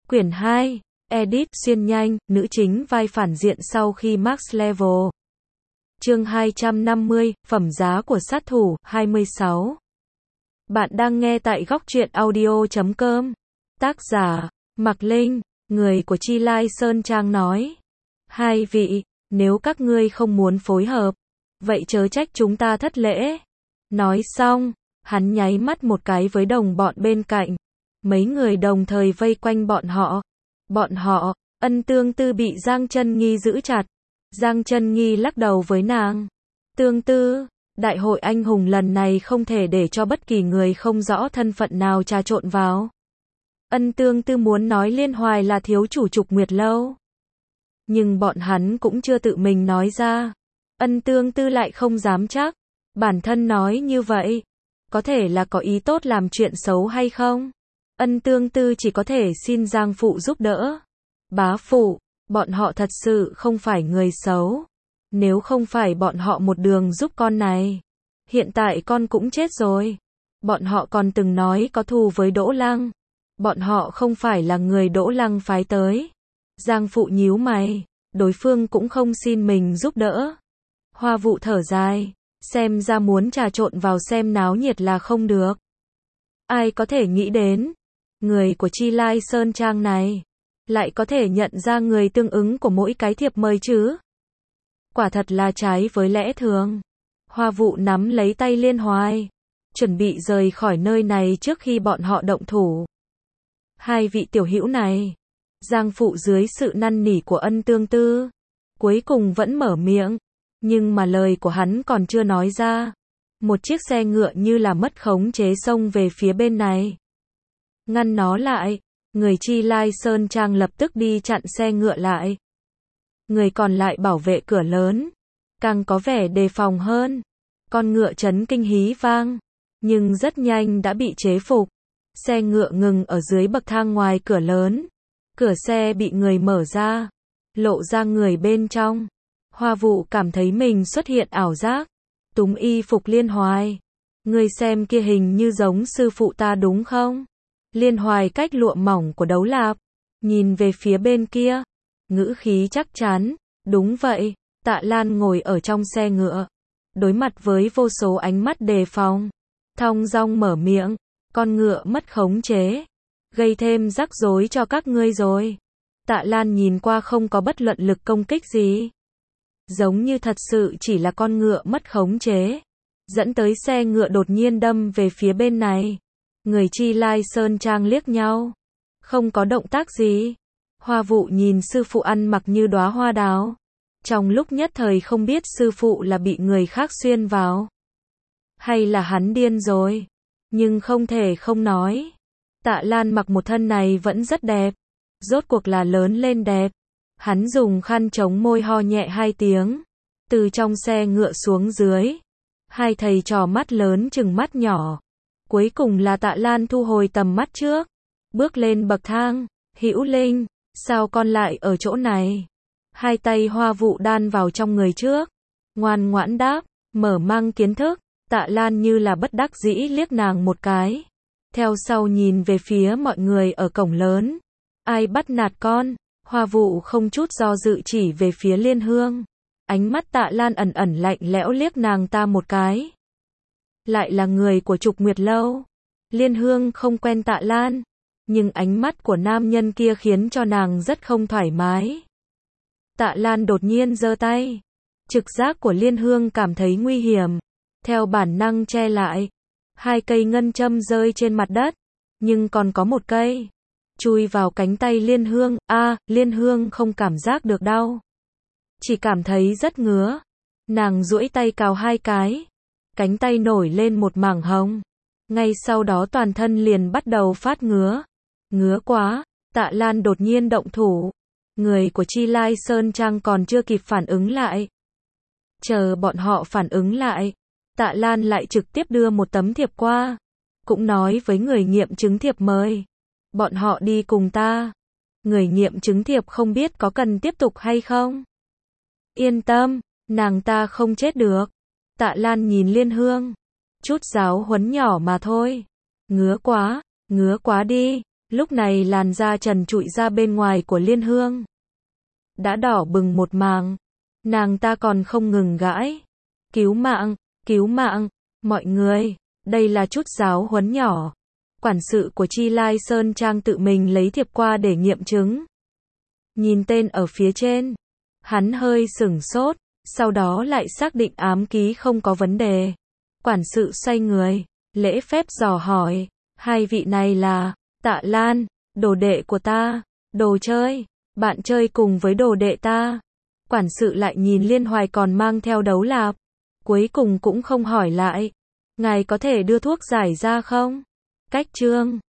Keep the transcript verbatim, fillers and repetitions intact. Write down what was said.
Quyển hai, Edit, xuyên nhanh, nữ chính vai phản diện sau khi max level. Chương hai trăm năm mươi, phẩm giá của sát thủ, hai mươi sáu. Bạn đang nghe tại góc truyện audio chấm com. Tác giả, Mạc Linh, người của Chi Lai Sơn Trang nói. Hai vị, nếu các ngươi không muốn phối hợp, vậy chớ trách chúng ta thất lễ. Nói xong, hắn nháy mắt một cái với đồng bọn bên cạnh. Mấy người đồng thời vây quanh bọn họ. Bọn họ, Ân Tương Tư bị Giang Chân Nghi giữ chặt. Giang Chân Nghi lắc đầu với nàng. Tương Tư, đại hội anh hùng lần này không thể để cho bất kỳ người không rõ thân phận nào trà trộn vào. Ân Tương Tư muốn nói Liên Hoài là thiếu chủ Trục Nguyệt Lâu. Nhưng bọn hắn cũng chưa tự mình nói ra. Ân Tương Tư lại không dám chắc. Bản thân nói như vậy, có thể là có ý tốt làm chuyện xấu hay không? Ân Tương Tư chỉ có thể xin Giang phụ giúp đỡ. Bá phụ, bọn họ thật sự không phải người xấu. Nếu không phải bọn họ một đường giúp con này, hiện tại con cũng chết rồi. Bọn họ còn từng nói có thù với Đỗ Lăng. Bọn họ không phải là người Đỗ Lăng phái tới. Giang phụ nhíu mày, đối phương cũng không xin mình giúp đỡ. Hoa Vụ thở dài, xem ra muốn trà trộn vào xem náo nhiệt là không được. Ai có thể nghĩ đến, người của Chi Lai Sơn Trang này lại có thể nhận ra người tương ứng của mỗi cái thiệp mời chứ? Quả thật là trái với lẽ thường. Hoa Vụ nắm lấy tay Liên Hoài, chuẩn bị rời khỏi nơi này trước khi bọn họ động thủ. Hai vị tiểu hữu này, Giang phụ dưới sự năn nỉ của Ân Tương Tư, cuối cùng vẫn mở miệng, nhưng mà lời của hắn còn chưa nói ra. Một chiếc xe ngựa như là mất khống chế xông về phía bên này. Ngăn nó lại, người Chi Lai Sơn Trang lập tức đi chặn xe ngựa lại. Người còn lại bảo vệ cửa lớn, càng có vẻ đề phòng hơn. Con ngựa chấn kinh hí vang, nhưng rất nhanh đã bị chế phục. Xe ngựa ngừng ở dưới bậc thang ngoài cửa lớn. Cửa xe bị người mở ra, lộ ra người bên trong. Hoa Vụ cảm thấy mình xuất hiện ảo giác. Túm y phục Liên Hoài. Người xem kia hình như giống sư phụ ta đúng không? Liên Hoài cách lụa mỏng của Đấu Lạp, nhìn về phía bên kia, ngữ khí chắc chắn. Đúng vậy. Tạ Lan ngồi ở trong xe ngựa, đối mặt với vô số ánh mắt đề phòng, thong dong mở miệng. Con ngựa mất khống chế, gây thêm rắc rối cho các ngươi rồi. Tạ Lan nhìn qua không có bất luận lực công kích gì, giống như thật sự chỉ là con ngựa mất khống chế, dẫn tới xe ngựa đột nhiên đâm về phía bên này. Người Chi Lai Sơn Trang liếc nhau, không có động tác gì. Hoa Vụ nhìn sư phụ ăn mặc như đóa hoa đào, trong lúc nhất thời không biết sư phụ là bị người khác xuyên vào, hay là hắn điên rồi. Nhưng không thể không nói, Tạ Lan mặc một thân này vẫn rất đẹp, rốt cuộc là lớn lên đẹp. Hắn dùng khăn chống môi ho nhẹ hai tiếng, từ trong xe ngựa xuống dưới. Hai thầy trò mắt lớn chừng mắt nhỏ. Cuối cùng là Tạ Lan thu hồi tầm mắt trước, bước lên bậc thang. Hữu Linh, sao con lại ở chỗ này? Hai tay Hoa Vụ đan vào trong người trước, ngoan ngoãn đáp, mở mang kiến thức. Tạ Lan như là bất đắc dĩ liếc nàng một cái, theo sau nhìn về phía mọi người ở cổng lớn. Ai bắt nạt con? Hoa Vụ không chút do dự chỉ về phía Liên Hương. Ánh mắt Tạ Lan ẩn ẩn lạnh lẽo liếc nàng ta một cái. Lại là người của Trục Nguyệt Lâu. Liên Hương không quen Tạ Lan, nhưng ánh mắt của nam nhân kia khiến cho nàng rất không thoải mái. Tạ Lan đột nhiên giơ tay. Trực giác của Liên Hương cảm thấy nguy hiểm, theo bản năng che lại. Hai cây ngân châm rơi trên mặt đất, nhưng còn có một cây chui vào cánh tay Liên Hương. A, à, Liên Hương không cảm giác được đau, chỉ cảm thấy rất ngứa. Nàng duỗi tay cào hai cái, cánh tay nổi lên một mảng hồng. Ngay sau đó toàn thân liền bắt đầu phát ngứa. Ngứa quá. Tạ Lan đột nhiên động thủ. Người của Chi Lai Sơn Trang còn chưa kịp phản ứng lại. Chờ bọn họ phản ứng lại, Tạ Lan lại trực tiếp đưa một tấm thiệp qua, cũng nói với người nghiệm chứng thiệp mời. Bọn họ đi cùng ta. Người nghiệm chứng thiệp không biết có cần tiếp tục hay không. Yên tâm, nàng ta không chết được. Tạ Lan nhìn Liên Hương. Chút giáo huấn nhỏ mà thôi. Ngứa quá, ngứa quá đi. Lúc này làn da trần trụi ra bên ngoài của Liên Hương đã đỏ bừng một màng. Nàng ta còn không ngừng gãi. Cứu mạng, cứu mạng, mọi người, đây là chút giáo huấn nhỏ. Quản sự của Chi Lai Sơn Trang tự mình lấy thiệp qua để nghiệm chứng. Nhìn tên ở phía trên, hắn hơi sửng sốt, sau đó lại xác định ám ký không có vấn đề. Quản sự xoay người, lễ phép dò hỏi, hai vị này là Tạ Lan, đồ đệ của ta, đồ chơi, bạn chơi cùng với đồ đệ ta. Quản sự lại nhìn Liên Hoài còn mang theo đấu lạp, cuối cùng cũng không hỏi lại, ngài có thể đưa thuốc giải ra không? Cách chương